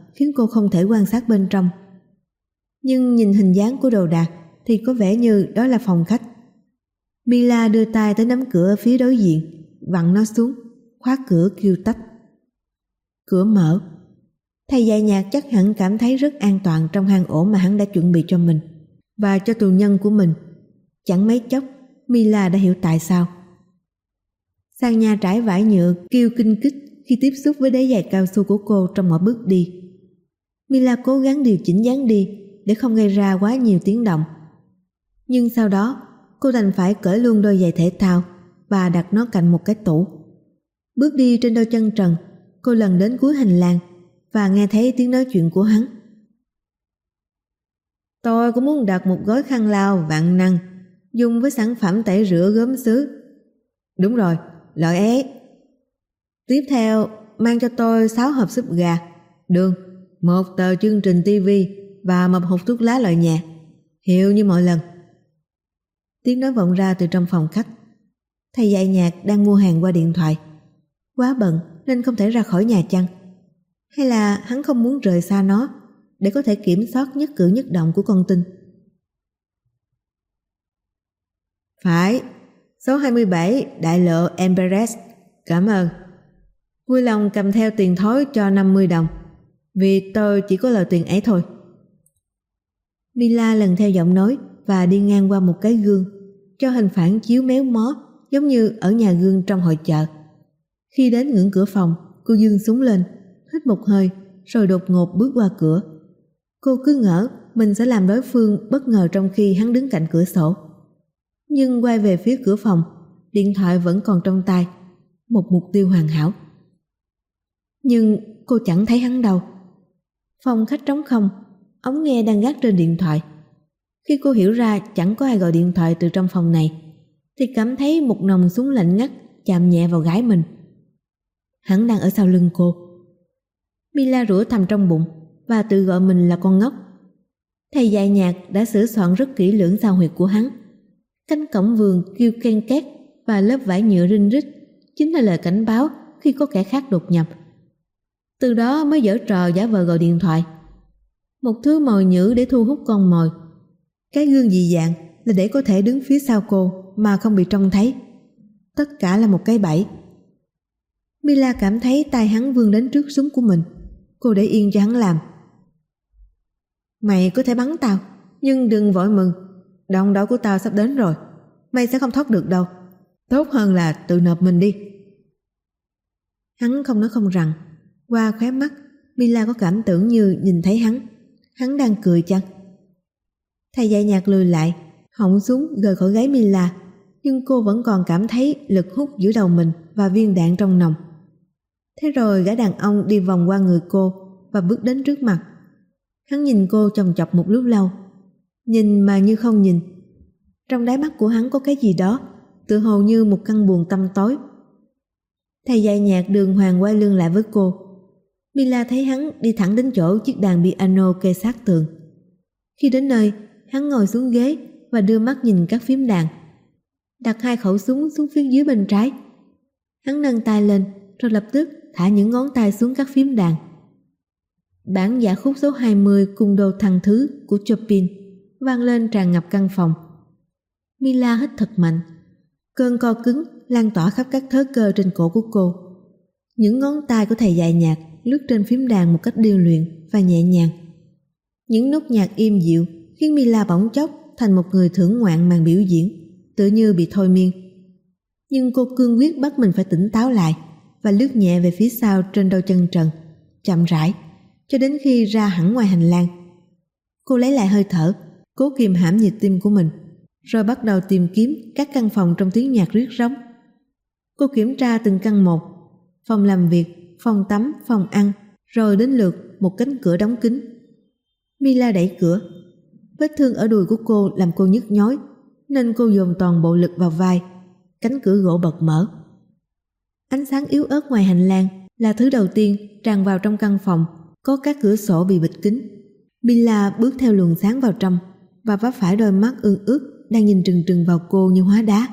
khiến cô không thể quan sát bên trong. Nhưng nhìn hình dáng của đồ đạc thì có vẻ như đó là phòng khách. Mila đưa tay tới nắm cửa phía đối diện, vặn nó xuống, khóa cửa kêu tách. Cửa mở. Thầy dạy nhạc chắc hẳn cảm thấy rất an toàn trong hang ổ mà hắn đã chuẩn bị cho mình và cho tù nhân của mình. Chẳng mấy chốc, Mila đã hiểu tại sao. Sàn nhà trải vải nhựa kêu kinh kích khi tiếp xúc với đế giày cao su của cô trong mọi bước đi. Mila cố gắng điều chỉnh dáng đi để không gây ra quá nhiều tiếng động. Nhưng sau đó, cô đành phải cởi luôn đôi giày thể thao và đặt nó cạnh một cái tủ. Bước đi trên đôi chân trần, cô lần đến cuối hành lang và nghe thấy tiếng nói chuyện của hắn. Tôi cũng muốn đặt một gói khăn lau vạn năng dùng với sản phẩm tẩy rửa gốm sứ. Đúng rồi, loại ấy. Tiếp theo, mang cho tôi sáu hộp súp gà, đường, một tờ chương trình ti vi và một hộp thuốc lá loại nhẹ, hiệu như mọi lần. Tiếng nói vọng ra từ trong phòng khách. Thầy dạy nhạc đang mua hàng qua điện thoại. Quá bận nên không thể ra khỏi nhà chăng? Hay là hắn không muốn rời xa nó để có thể kiểm soát nhất cử nhất động của con tin? Phải, số hai mươi bảy đại lộ Empress. Cảm ơn. Vui lòng cầm theo tiền thối cho năm mươi đồng, vì tôi chỉ có lời tiền ấy thôi. Mila lần theo giọng nói và đi ngang qua một cái gương cho hình phản chiếu méo mó giống như ở nhà gương trong hội chợ. Khi đến ngưỡng cửa phòng, cô giương súng lên, hít một hơi rồi đột ngột bước qua cửa. Cô cứ ngỡ mình sẽ làm đối phương bất ngờ trong khi hắn đứng cạnh cửa sổ. Nhưng quay về phía cửa phòng, điện thoại vẫn còn trong tay, một mục tiêu hoàn hảo. Nhưng cô chẳng thấy hắn đâu. Phòng khách trống không, ống nghe đang gác trên điện thoại. Khi cô hiểu ra chẳng có ai gọi điện thoại từ trong phòng này, thì cảm thấy một nòng súng lạnh ngắt chạm nhẹ vào gái mình. Hắn đang ở sau lưng cô. Mila rủa thầm trong bụng và tự gọi mình là con ngốc. Thầy dạy nhạc đã sửa soạn rất kỹ lưỡng sao huyệt của hắn. Cánh cổng vườn kêu ken két và lớp vải nhựa rinh rít chính là lời cảnh báo khi có kẻ khác đột nhập. Từ đó mới giở trò giả vờ gọi điện thoại. Một thứ mồi nhử để thu hút con mồi. Cái gương dị dạng là để có thể đứng phía sau cô mà không bị trông thấy. Tất cả là một cái bẫy. Mila cảm thấy tay hắn vươn đến trước súng của mình. Cô để yên cho hắn làm. Mày có thể bắn tao, nhưng đừng vội mừng. Đồng đội của tao sắp đến rồi. Mày sẽ không thoát được đâu. Tốt hơn là tự nộp mình đi. Hắn không nói không rằng. Qua khóe mắt, Mila có cảm tưởng như nhìn thấy hắn. Hắn đang cười chăng? Thầy dạy nhạc lùi lại, họng súng rời khỏi gáy Mila, nhưng cô vẫn còn cảm thấy lực hút giữa đầu mình và viên đạn trong nòng. Thế rồi gã đàn ông đi vòng qua người cô và bước đến trước mặt. Hắn nhìn cô chòng chọc một lúc lâu, nhìn mà như không nhìn. Trong đáy mắt của hắn có cái gì đó, tự hồ như một căn buồng tăm tối. Thầy dạy nhạc đường hoàng quay lưng lại với cô. Mila thấy hắn đi thẳng đến chỗ chiếc đàn piano kê sát tường. Khi đến nơi, hắn ngồi xuống ghế và đưa mắt nhìn các phím đàn. Đặt hai khẩu súng xuống phía dưới bên trái. Hắn nâng tay lên rồi lập tức thả những ngón tay xuống các phím đàn. Bản nhạc khúc số hai mươi cung đô thăng thứ của Chopin vang lên tràn ngập căn phòng. Mila hít thật mạnh. Cơn co cứng lan tỏa khắp các thớ cơ trên cổ của cô. Những ngón tay của thầy dạy nhạc lướt trên phím đàn một cách điêu luyện và nhẹ nhàng. Những nốt nhạc im dịu khiến Mila bỗng chốc thành một người thưởng ngoạn màn biểu diễn, tự như bị thôi miên. Nhưng cô cương quyết bắt mình phải tỉnh táo lại và lướt nhẹ về phía sau trên đôi chân trần, chậm rãi, cho đến khi ra hẳn ngoài hành lang. Cô lấy lại hơi thở, cố kìm hãm nhịp tim của mình, rồi bắt đầu tìm kiếm các căn phòng trong tiếng nhạc riết rống. Cô kiểm tra từng căn một, phòng làm việc, phòng tắm, phòng ăn, rồi đến lượt một cánh cửa đóng kín. Mila đẩy cửa. Vết thương ở đùi của cô làm cô nhức nhói, nên cô dồn toàn bộ lực vào vai. Cánh cửa gỗ bật mở. Ánh sáng yếu ớt ngoài hành lang là thứ đầu tiên tràn vào trong căn phòng có các cửa sổ bị bịt kín. Mila bước theo luồng sáng vào trong và vấp phải đôi mắt ương ướt đang nhìn trừng trừng vào cô như hóa đá.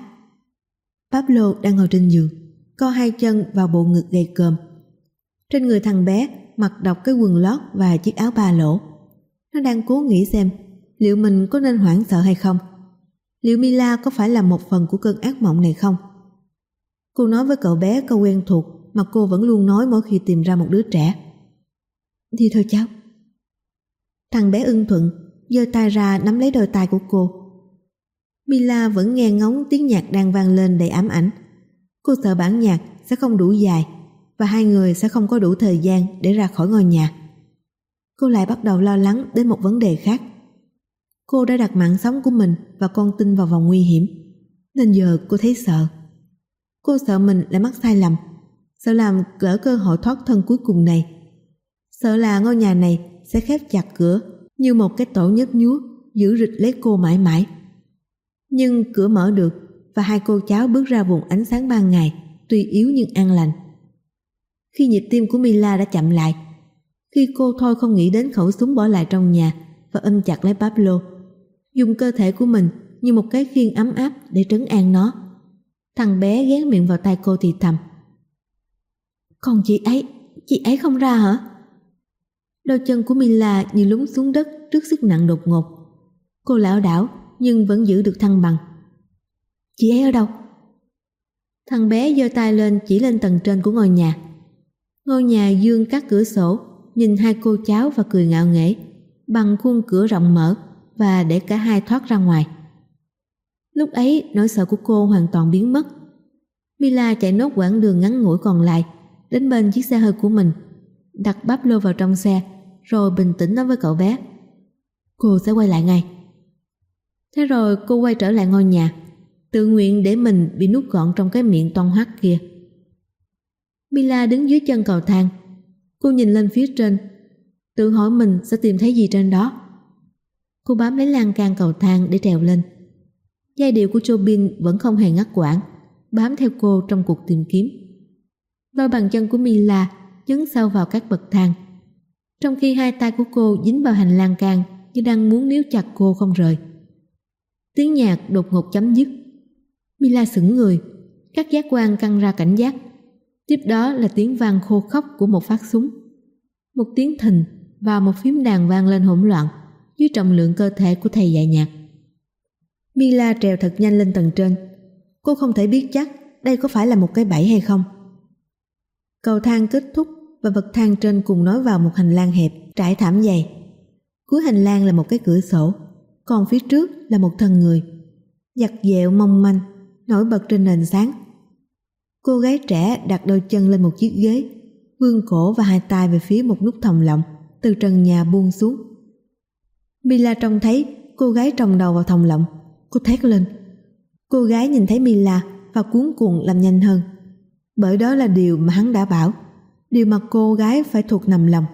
Pablo đang ngồi trên giường, co hai chân vào bộ ngực gầy còm. Trên người thằng bé mặc đọc cái quần lót và chiếc áo ba lỗ. Nó đang cố nghĩ xem liệu mình có nên hoảng sợ hay không. Liệu Mila có phải là một phần của cơn ác mộng này không? Cô nói với cậu bé câu quen thuộc mà cô vẫn luôn nói mỗi khi tìm ra một đứa trẻ. Đi thôi cháu. Thằng bé ưng thuận, giơ tay ra nắm lấy đôi tay của cô. Mila vẫn nghe ngóng tiếng nhạc đang vang lên đầy ám ảnh. Cô sợ bản nhạc sẽ không đủ dài và hai người sẽ không có đủ thời gian để ra khỏi ngôi nhà. Cô lại bắt đầu lo lắng đến một vấn đề khác. Cô đã đặt mạng sống của mình và con tin vào vòng nguy hiểm, nên giờ cô thấy sợ. Cô sợ mình lại mắc sai lầm, sợ làm gỡ cơ hội thoát thân cuối cùng này, sợ là ngôi nhà này sẽ khép chặt cửa như một cái tổ nhấp nhúa giữ rịch lấy cô mãi mãi. Nhưng cửa mở được và hai cô cháu bước ra vùng ánh sáng ban ngày, tuy yếu nhưng an lành. Khi nhịp tim của Mila đã chậm lại, khi cô thôi không nghĩ đến khẩu súng bỏ lại trong nhà và ôm chặt lấy Pablo, dùng cơ thể của mình như một cái khiên ấm áp để trấn an nó. Thằng bé ghé miệng vào tai cô thì thầm. Còn chị ấy, chị ấy không ra hả? Đôi chân của Mila như lún xuống đất trước sức nặng đột ngột. Cô lảo đảo nhưng vẫn giữ được thăng bằng. Chị ấy ở đâu? Thằng bé giơ tay lên chỉ lên tầng trên của ngôi nhà. Ngôi nhà dương các cửa sổ, nhìn hai cô cháu và cười ngạo nghễ bằng khuôn cửa rộng mở và để cả hai thoát ra ngoài. Lúc ấy nỗi sợ của cô hoàn toàn biến mất. Mila chạy nốt quãng đường ngắn ngủi còn lại đến bên chiếc xe hơi của mình, đặt Pablo vào trong xe rồi bình tĩnh nói với cậu bé. Cô sẽ quay lại ngay. Thế rồi cô quay trở lại ngôi nhà, tự nguyện để mình bị nuốt gọn trong cái miệng toan hoắt kia. Mila đứng dưới chân cầu thang. Cô nhìn lên phía trên, tự hỏi mình sẽ tìm thấy gì trên đó. Cô bám lấy lan can cầu thang để trèo lên. Giai điệu của Chopin vẫn không hề ngắt quãng, bám theo cô trong cuộc tìm kiếm. Đôi bàn chân của Mila nhấn sâu vào các bậc thang, trong khi hai tay của cô dính vào hành lang can như đang muốn níu chặt cô không rời. Tiếng nhạc đột ngột chấm dứt. Mila sững người, các giác quan căng ra cảnh giác. Tiếp đó là tiếng vang khô khốc của một phát súng. Một tiếng thình và một phím đàn vang lên hỗn loạn dưới trọng lượng cơ thể của thầy dạy nhạc. Mila trèo thật nhanh lên tầng trên. Cô không thể biết chắc đây có phải là một cái bẫy hay không. Cầu thang kết thúc và bậc thang trên cùng nối vào một hành lang hẹp trải thảm dày. Cuối hành lang là một cái cửa sổ, còn phía trước là một thân người dặt dẹo mong manh nổi bật trên nền sáng. Cô gái trẻ đặt đôi chân lên một chiếc ghế, vươn cổ và hai tay về phía một nút thòng lọng từ trần nhà buông xuống. Mila trông thấy cô gái trồng đầu vào thòng lọng. Cô thét lên. Cô gái nhìn thấy Mila và cuống cuồng làm nhanh hơn, bởi đó là điều mà hắn đã bảo, điều mà cô gái phải thuộc nằm lòng.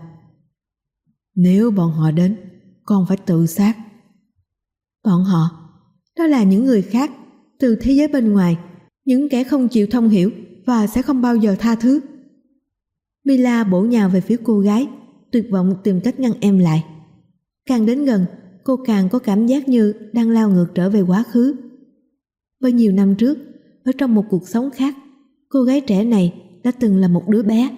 Nếu bọn họ đến, con phải tự sát. Bọn họ, đó là những người khác từ thế giới bên ngoài, những kẻ không chịu thông hiểu và sẽ không bao giờ tha thứ. Mila bổ nhào về phía cô gái, tuyệt vọng tìm cách ngăn em lại. Càng đến gần, cô càng có cảm giác như đang lao ngược trở về quá khứ. Bởi nhiều năm trước, ở trong một cuộc sống khác, cô gái trẻ này đã từng là một đứa bé.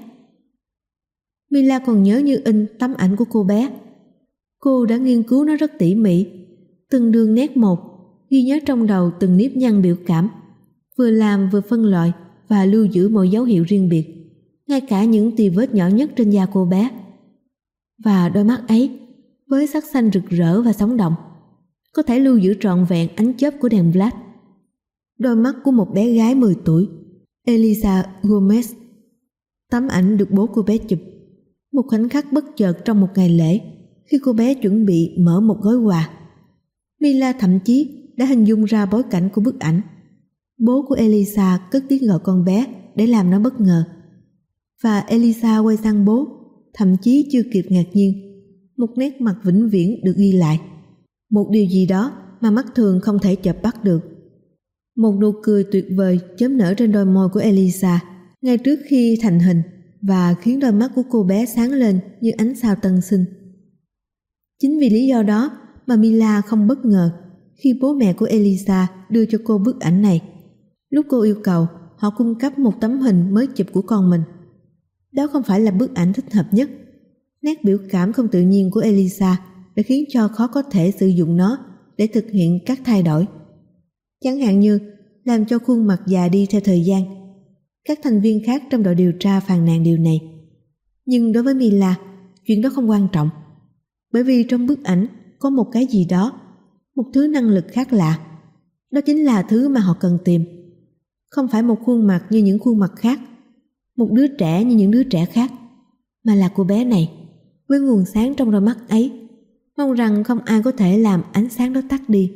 Mila còn nhớ như in tấm ảnh của cô bé. Cô đã nghiên cứu nó rất tỉ mỉ, từng đường nét một, ghi nhớ trong đầu từng nếp nhăn biểu cảm, vừa làm vừa phân loại và lưu giữ mọi dấu hiệu riêng biệt, ngay cả những tì vết nhỏ nhất trên da cô bé. Và đôi mắt ấy, với sắc xanh rực rỡ và sống động, có thể lưu giữ trọn vẹn ánh chớp của đèn flash. Đôi mắt của một bé gái mười tuổi, Elisa Gomez. Tấm ảnh được bố cô bé chụp, một khoảnh khắc bất chợt trong một ngày lễ, khi cô bé chuẩn bị mở một gói quà. Mila thậm chí đã hình dung ra bối cảnh của bức ảnh. Bố của Elisa cất tiếng gọi con bé để làm nó bất ngờ. Và Elisa quay sang bố, thậm chí chưa kịp ngạc nhiên, một nét mặt vĩnh viễn được ghi lại. Một điều gì đó mà mắt thường không thể chợp bắt được. Một nụ cười tuyệt vời chớm nở trên đôi môi của Elisa ngay trước khi thành hình và khiến đôi mắt của cô bé sáng lên như ánh sao tân sinh. Chính vì lý do đó mà Mila không bất ngờ khi bố mẹ của Elisa đưa cho cô bức ảnh này. Lúc cô yêu cầu, họ cung cấp một tấm hình mới chụp của con mình. Đó không phải là bức ảnh thích hợp nhất, Nét biểu cảm không tự nhiên của Elisa đã khiến cho khó có thể sử dụng nó để thực hiện các thay đổi. Chẳng hạn như làm cho khuôn mặt già đi theo thời gian. Các thành viên khác trong đội điều tra phàn nàn điều này. Nhưng đối với Mila, chuyện đó không quan trọng. Bởi vì trong bức ảnh có một cái gì đó, một thứ năng lực khác lạ. Đó chính là thứ mà họ cần tìm. Không phải một khuôn mặt như những khuôn mặt khác, một đứa trẻ như những đứa trẻ khác, mà là cô bé này, với nguồn sáng trong đôi mắt ấy. Mong rằng không ai có thể làm ánh sáng đó tắt đi.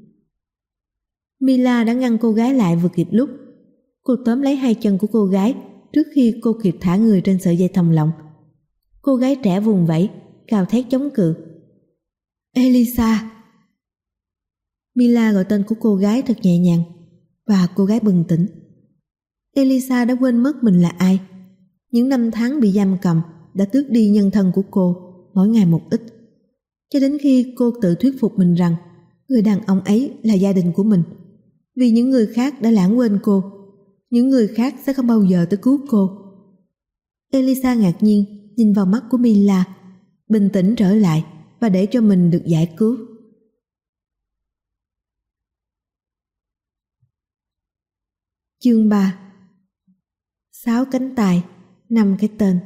Mila đã ngăn cô gái lại vừa kịp lúc. Cô tóm lấy hai chân của cô gái trước khi cô kịp thả người trên sợi dây thòng lọng. Cô gái trẻ vùng vẫy, gào thét chống cự. Elisa! Mila gọi tên của cô gái thật nhẹ nhàng, và cô gái bừng tỉnh. Elisa đã quên mất mình là ai. Những năm tháng bị giam cầm đã tước đi nhân thân của cô mỗi ngày một ít, cho đến khi cô tự thuyết phục mình rằng người đàn ông ấy là gia đình của mình. Vì những người khác đã lãng quên cô, những người khác sẽ không bao giờ tới cứu cô. Elisa ngạc nhiên nhìn vào mắt của Mila, bình tĩnh trở lại và để cho mình được giải cứu. Chương ba. Sáu cánh tài, năm cái tên.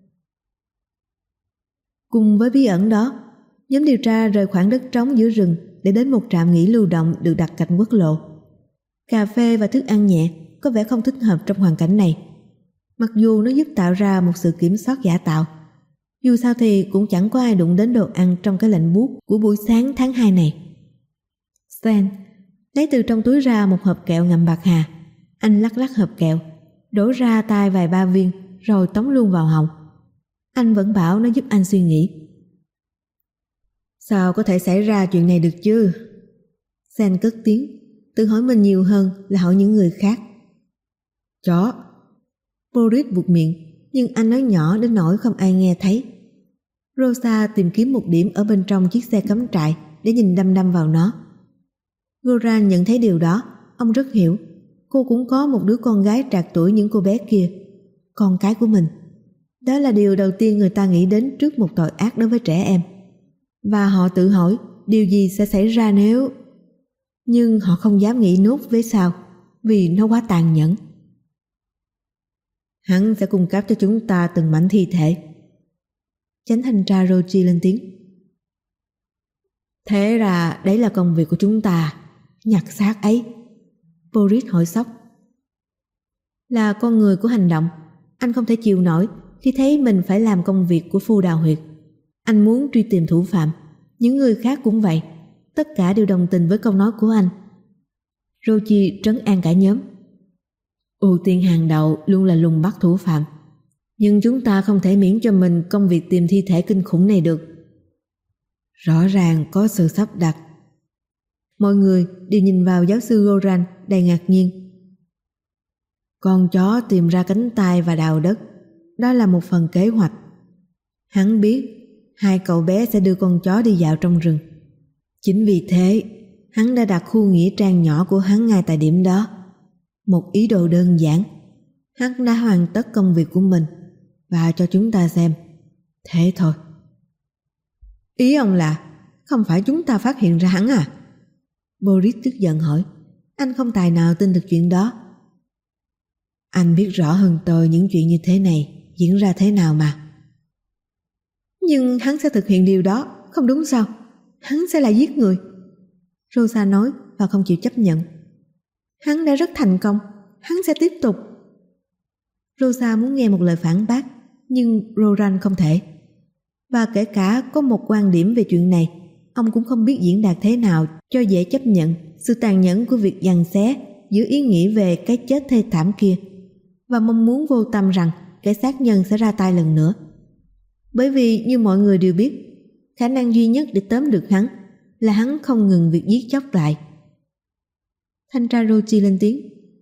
Cùng với bí ẩn đó, nhóm điều tra rời khoảng đất trống giữa rừng để đến một trạm nghỉ lưu động được đặt cạnh quốc lộ. Cà phê và thức ăn nhẹ có vẻ không thích hợp trong hoàn cảnh này, mặc dù nó giúp tạo ra một sự kiểm soát giả tạo. Dù sao thì cũng chẳng có ai đụng đến đồ ăn trong cái lạnh buốt của buổi sáng tháng hai này. Stan lấy từ trong túi ra một hộp kẹo ngậm bạc hà. Anh lắc lắc hộp kẹo, đổ ra tai vài ba viên rồi tống luôn vào họng. Anh vẫn bảo nó giúp anh suy nghĩ. Sao có thể xảy ra chuyện này được chứ? Stan cất tiếng, tự hỏi mình nhiều hơn là hỏi những người khác. Chó. Boris buột miệng, nhưng anh nói nhỏ đến nỗi không ai nghe thấy. Rosa tìm kiếm một điểm ở bên trong chiếc xe cắm trại để nhìn đăm đăm vào nó. Goran nhận thấy điều đó, ông rất hiểu. Cô cũng có một đứa con gái trạc tuổi những cô bé kia, con cái của mình. Đó là điều đầu tiên người ta nghĩ đến trước một tội ác đối với trẻ em. Và họ tự hỏi điều gì sẽ xảy ra nếu... Nhưng họ không dám nghĩ nốt về sau, vì nó quá tàn nhẫn. Hắn sẽ cung cấp cho chúng ta từng mảnh thi thể. Chánh thanh tra Rochi lên tiếng. Thế ra đấy là công việc của chúng ta, nhặt xác ấy. Boris hỏi sốc. Là con người của hành động, anh không thể chịu nổi khi thấy mình phải làm công việc của phu đào huyệt. Anh muốn truy tìm thủ phạm. Những người khác cũng vậy. Tất cả đều đồng tình với câu nói của anh. Rochi trấn an cả nhóm. Ưu tiên hàng đầu luôn là lùng bắt thủ phạm. Nhưng chúng ta không thể miễn cho mình công việc tìm thi thể kinh khủng này được. Rõ ràng có sự sắp đặt. Mọi người đều nhìn vào giáo sư Goran đầy ngạc nhiên. Con chó tìm ra cánh tay và đào đất, đó là một phần kế hoạch. Hắn biết hai cậu bé sẽ đưa con chó đi dạo trong rừng. Chính vì thế, hắn đã đặt khu nghĩa trang nhỏ của hắn ngay tại điểm đó. Một ý đồ đơn giản. Hắn đã hoàn tất công việc của mình và cho chúng ta xem. Thế thôi. Ý ông là không phải chúng ta phát hiện ra hắn à? Boris tức giận hỏi. Anh không tài nào tin được chuyện đó. Anh biết rõ hơn tôi những chuyện như thế này diễn ra thế nào mà. Nhưng hắn sẽ thực hiện điều đó, không đúng sao? Hắn sẽ là giết người. Rosa nói và không chịu chấp nhận. Hắn đã rất thành công, hắn sẽ tiếp tục. Rosa muốn nghe một lời phản bác, nhưng Goran không thể. Và kể cả có một quan điểm về chuyện này, ông cũng không biết diễn đạt thế nào cho dễ chấp nhận sự tàn nhẫn của việc giằng xé giữa ý nghĩ về cái chết thê thảm kia và mong muốn vô tâm rằng kẻ sát nhân sẽ ra tay lần nữa. Bởi vì như mọi người đều biết, khả năng duy nhất để tóm được hắn là hắn không ngừng việc giết chóc lại. Thanh tra Rochi lên tiếng.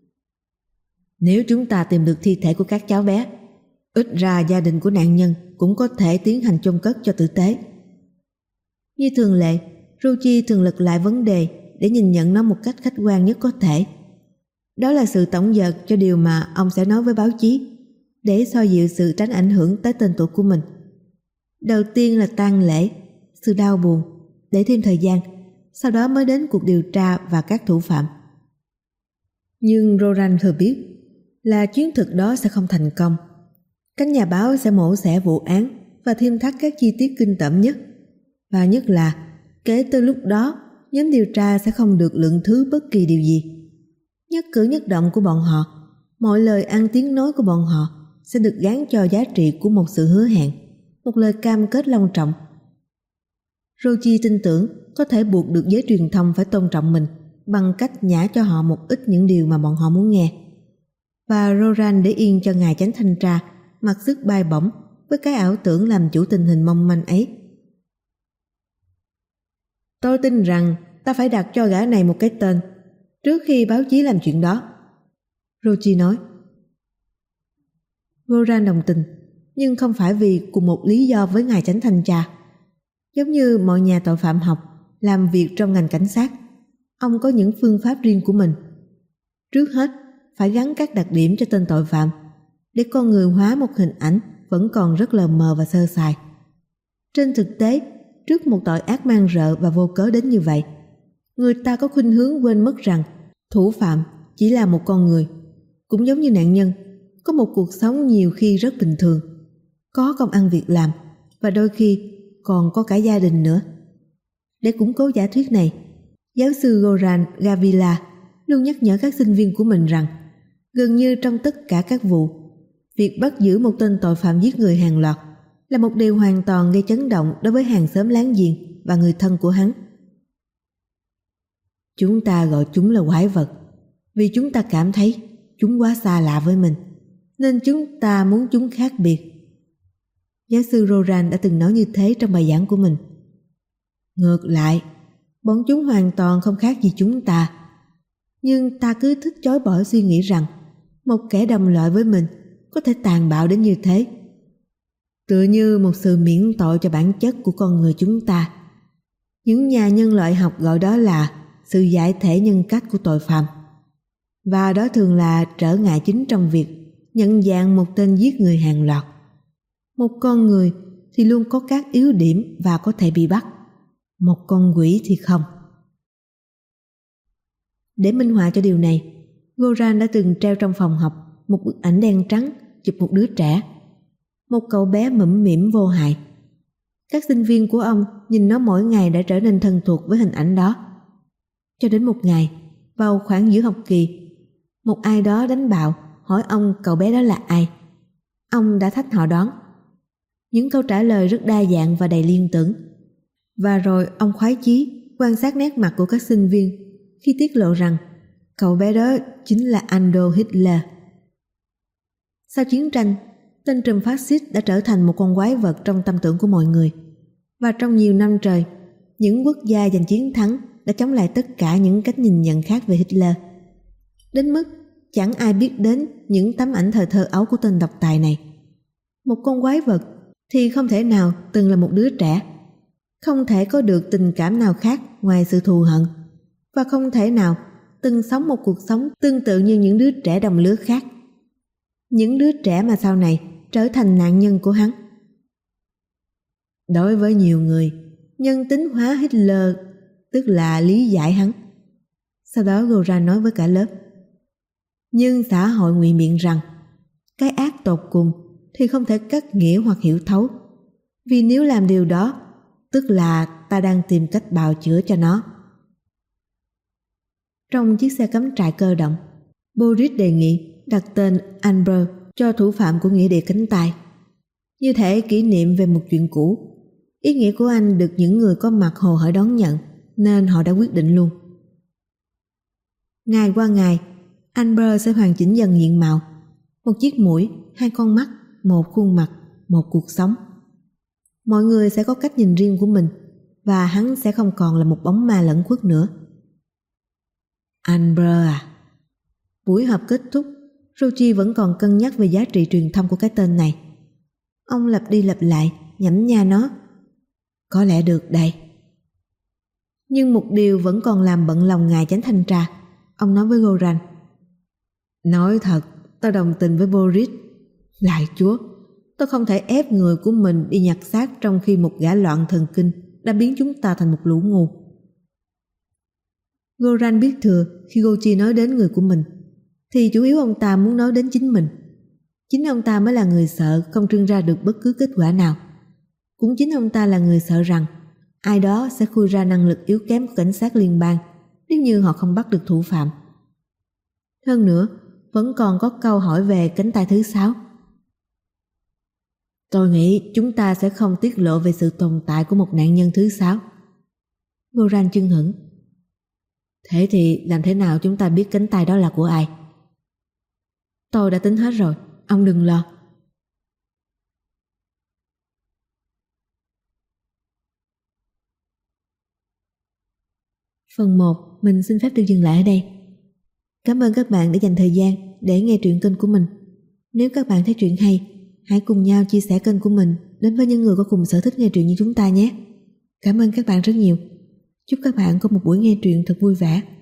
Nếu chúng ta tìm được thi thể của các cháu bé, ít ra gia đình của nạn nhân cũng có thể tiến hành chôn cất cho tử tế. Như thường lệ, Rochi thường lật lại vấn đề để nhìn nhận nó một cách khách quan nhất có thể. Đó là sự tổng dợt cho điều mà ông sẽ nói với báo chí để xoa dịu sự tránh ảnh hưởng tới tên tuổi của mình. Đầu tiên là tang lễ, sự đau buồn, để thêm thời gian, sau đó mới đến cuộc điều tra và các thủ phạm. Nhưng Roran thừa biết là chuyến thực đó sẽ không thành công. Các nhà báo sẽ mổ xẻ vụ án và thêm thắt các chi tiết kinh tởm nhất. Và nhất là, kể từ lúc đó, nhóm điều tra sẽ không được lượng thứ bất kỳ điều gì. Nhất cử nhất động của bọn họ, mọi lời ăn tiếng nói của bọn họ sẽ được gán cho giá trị của một sự hứa hẹn, một lời cam kết long trọng. Rochi tin tưởng có thể buộc được giới truyền thông phải tôn trọng mình bằng cách nhả cho họ một ít những điều mà bọn họ muốn nghe. Và Roran để yên cho ngài chánh thanh tra mặc sức bay bổng với cái ảo tưởng làm chủ tình hình mong manh ấy. Tôi tin rằng ta phải đặt cho gã này một cái tên trước khi báo chí làm chuyện đó, Rochi nói. Roran đồng tình, nhưng không phải vì cùng một lý do với ngài chánh thanh tra. Giống như mọi nhà tội phạm học làm việc trong ngành cảnh sát, ông có những phương pháp riêng của mình. Trước hết, phải gắn các đặc điểm cho tên tội phạm, để con người hóa một hình ảnh vẫn còn rất lờ mờ và sơ sài. Trên thực tế, trước một tội ác man rợ và vô cớ đến như vậy, người ta có khuynh hướng quên mất rằng thủ phạm chỉ là một con người, cũng giống như nạn nhân, có một cuộc sống nhiều khi rất bình thường, có công ăn việc làm và đôi khi còn có cả gia đình nữa. Để củng cố giả thuyết này, giáo sư Goran Gavila luôn nhắc nhở các sinh viên của mình rằng gần như trong tất cả các vụ, việc bắt giữ một tên tội phạm giết người hàng loạt là một điều hoàn toàn gây chấn động đối với hàng xóm láng giềng và người thân của hắn. Chúng ta gọi chúng là quái vật vì chúng ta cảm thấy chúng quá xa lạ với mình, nên chúng ta muốn chúng khác biệt. Giáo sư Roran đã từng nói như thế trong bài giảng của mình. Ngược lại, bọn chúng hoàn toàn không khác gì chúng ta, nhưng ta cứ thích chối bỏ suy nghĩ rằng một kẻ đồng loại với mình có thể tàn bạo đến như thế. Tựa như một sự miễn tội cho bản chất của con người chúng ta. Những nhà nhân loại học gọi đó là sự giải thể nhân cách của tội phạm. Và đó thường là trở ngại chính trong việc nhận dạng một tên giết người hàng loạt. Một con người thì luôn có các yếu điểm và có thể bị bắt. Một con quỷ thì không. Để minh họa cho điều này, Goran đã từng treo trong phòng học một bức ảnh đen trắng chụp một đứa trẻ, một cậu bé mũm mĩm vô hại. Các sinh viên của ông nhìn nó mỗi ngày đã trở nên thân thuộc với hình ảnh đó. Cho đến một ngày, vào khoảng giữa học kỳ, một ai đó đánh bạo hỏi ông cậu bé đó là ai. Ông đã thách họ đoán. Những câu trả lời rất đa dạng và đầy liên tưởng. Và rồi ông khoái chí quan sát nét mặt của các sinh viên khi tiết lộ rằng cậu bé đó chính là Adolf Hitler. Sau chiến tranh, tên trùm phát xít đã trở thành một con quái vật trong tâm tưởng của mọi người. Và trong nhiều năm trời, những quốc gia giành chiến thắng đã chống lại tất cả những cách nhìn nhận khác về Hitler. Đến mức chẳng ai biết đến những tấm ảnh thời thơ ấu của tên độc tài này. Một con quái vật thì không thể nào từng là một đứa trẻ, không thể có được tình cảm nào khác ngoài sự thù hận, và không thể nào từng sống một cuộc sống tương tự như những đứa trẻ đồng lứa khác. Những đứa trẻ mà sau này trở thành nạn nhân của hắn. Đối với nhiều người, nhân tính hóa Hitler tức là lý giải hắn. Sau đó Goran nói với cả lớp. Nhưng xã hội ngụy biện rằng cái ác tột cùng thì không thể cắt nghĩa hoặc hiểu thấu, vì nếu làm điều đó, tức là ta đang tìm cách bào chữa cho nó. Trong chiếc xe cắm trại cơ động, Boris đề nghị đặt tên Amber cho thủ phạm của nghĩa địa cánh tay, như thể kỷ niệm về một chuyện cũ. Ý nghĩa của anh được những người có mặt hồ hởi đón nhận, nên họ đã quyết định luôn. Ngày qua ngày, Amber sẽ hoàn chỉnh dần diện mạo. Một chiếc mũi, hai con mắt, một khuôn mặt, một cuộc sống. Mọi người sẽ có cách nhìn riêng của mình, và hắn sẽ không còn là một bóng ma lẫn khuất nữa. Amber à? Buổi họp kết thúc, Rochi vẫn còn cân nhắc về giá trị truyền thông của cái tên này. Ông lặp đi lặp lại, nhẩm nha nó. Có lẽ được đây. Nhưng một điều vẫn còn làm bận lòng ngài chánh thanh tra. Ông nói với Goran. Nói thật, tao đồng tình với Boris. Lại Chúa, Tôi không thể ép người của mình đi nhặt xác trong khi một gã loạn thần kinh đã biến chúng ta thành một lũ ngu. Goran biết thừa khi Gochi nói đến người của mình, thì chủ yếu ông ta muốn nói đến chính mình. Chính ông ta mới là người sợ không trưng ra được bất cứ kết quả nào. Cũng chính ông ta là người sợ rằng ai đó sẽ khui ra năng lực yếu kém của cảnh sát liên bang nếu như họ không bắt được thủ phạm. Hơn nữa, vẫn còn có câu hỏi về cánh tay thứ sáu. Tôi nghĩ chúng ta sẽ không tiết lộ về sự tồn tại của một nạn nhân thứ sáu. Goran chưng hửng. Thế thì làm thế nào chúng ta biết cánh tay đó là của ai? Tôi đã tính hết rồi, ông đừng lo. Phần một, mình xin phép được dừng lại ở đây. Cảm ơn các bạn đã dành thời gian để nghe truyện kênh của mình. Nếu các bạn thấy truyện hay, hãy cùng nhau chia sẻ kênh của mình đến với những người có cùng sở thích nghe truyện như chúng ta nhé. Cảm ơn các bạn rất nhiều. Chúc các bạn có một buổi nghe truyện thật vui vẻ.